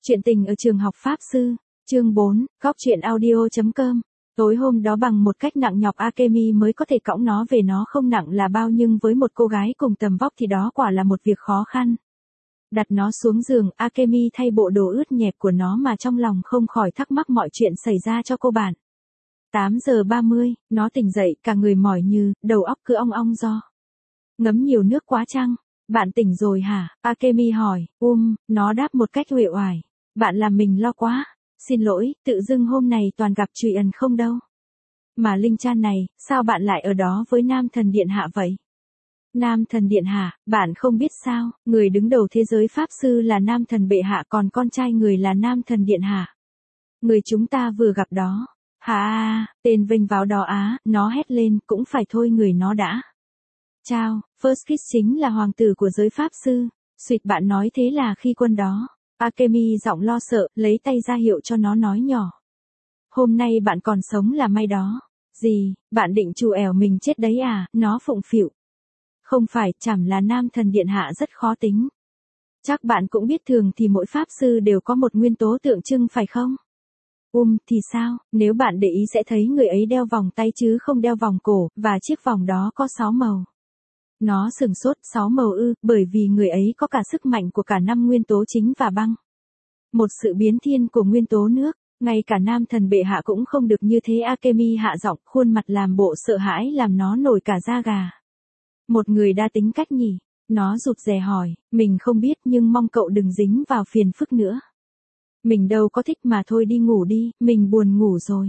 Chuyện tình ở trường học Pháp Sư, chương 4, góc chuyện audio.com. Tối hôm đó bằng một cách nặng nhọc Akemi mới có thể cõng nó về, nó không nặng là bao nhưng với một cô gái cùng tầm vóc thì đó quả là một việc khó khăn. Đặt nó xuống giường, Akemi thay bộ đồ ướt nhẹp của nó mà trong lòng không khỏi thắc mắc mọi chuyện xảy ra cho cô bạn. 8 giờ 30, nó tỉnh dậy, cả người mỏi như, đầu óc cứ ong ong do ngấm nhiều nước quá chăng? Bạn tỉnh rồi hả? Akemi hỏi. Nó đáp một cách uể oải. Bạn làm mình lo quá. Xin lỗi, tự dưng hôm này toàn gặp Trụy Ẩn không đâu. Mà Linh Chan này, sao bạn lại ở đó với Nam Thần Điện Hạ vậy? Nam Thần Điện Hạ, bạn không biết sao, người đứng đầu thế giới Pháp Sư là Nam Thần Bệ Hạ, còn con trai người là Nam Thần Điện Hạ. Người chúng ta vừa gặp đó. Hà, tên vênh váo đó á, nó hét lên, cũng phải thôi người nó đã. Chào, First Kiss chính là hoàng tử của giới Pháp Sư. Suyệt bạn nói thế là khi quân đó. Akemi giọng lo sợ, lấy tay ra hiệu cho nó nói nhỏ. Hôm nay bạn còn sống là may đó. Gì, bạn định trù ẻo mình chết đấy à, nó phụng phịu. Không phải, chẳng là Nam Thần Điện Hạ rất khó tính. Chắc bạn cũng biết thường thì mỗi Pháp Sư đều có một nguyên tố tượng trưng phải không? Thì sao, nếu bạn để ý sẽ thấy người ấy đeo vòng tay chứ không đeo vòng cổ, và chiếc vòng đó có 6 màu. Nó sừng sốt, 6 màu bởi vì người ấy có cả sức mạnh của cả 5 nguyên tố chính và băng. Một sự biến thiên của nguyên tố nước, ngay cả Nam Thần Bệ Hạ cũng không được như thế. Akemi hạ giọng, khuôn mặt làm bộ sợ hãi làm nó nổi cả da gà. Một người đa tính cách nhỉ? Nó rụt rè hỏi, mình không biết nhưng mong cậu đừng dính vào phiền phức nữa. Mình đâu có thích mà thôi đi ngủ đi, mình buồn ngủ rồi.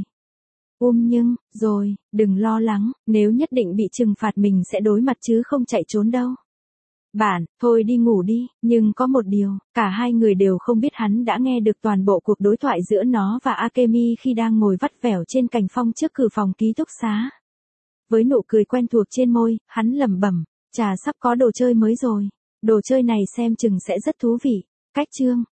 Rồi, đừng lo lắng, nếu nhất định bị trừng phạt mình sẽ đối mặt chứ không chạy trốn đâu. Bạn, thôi đi ngủ đi, nhưng có một điều, cả hai người đều không biết hắn đã nghe được toàn bộ cuộc đối thoại giữa nó và Akemi khi đang ngồi vắt vẻo trên cành phong trước cửa phòng ký túc xá. Với nụ cười quen thuộc trên môi, hắn lẩm bẩm, chà sắp có đồ chơi mới rồi. Đồ chơi này xem chừng sẽ rất thú vị. Cách chương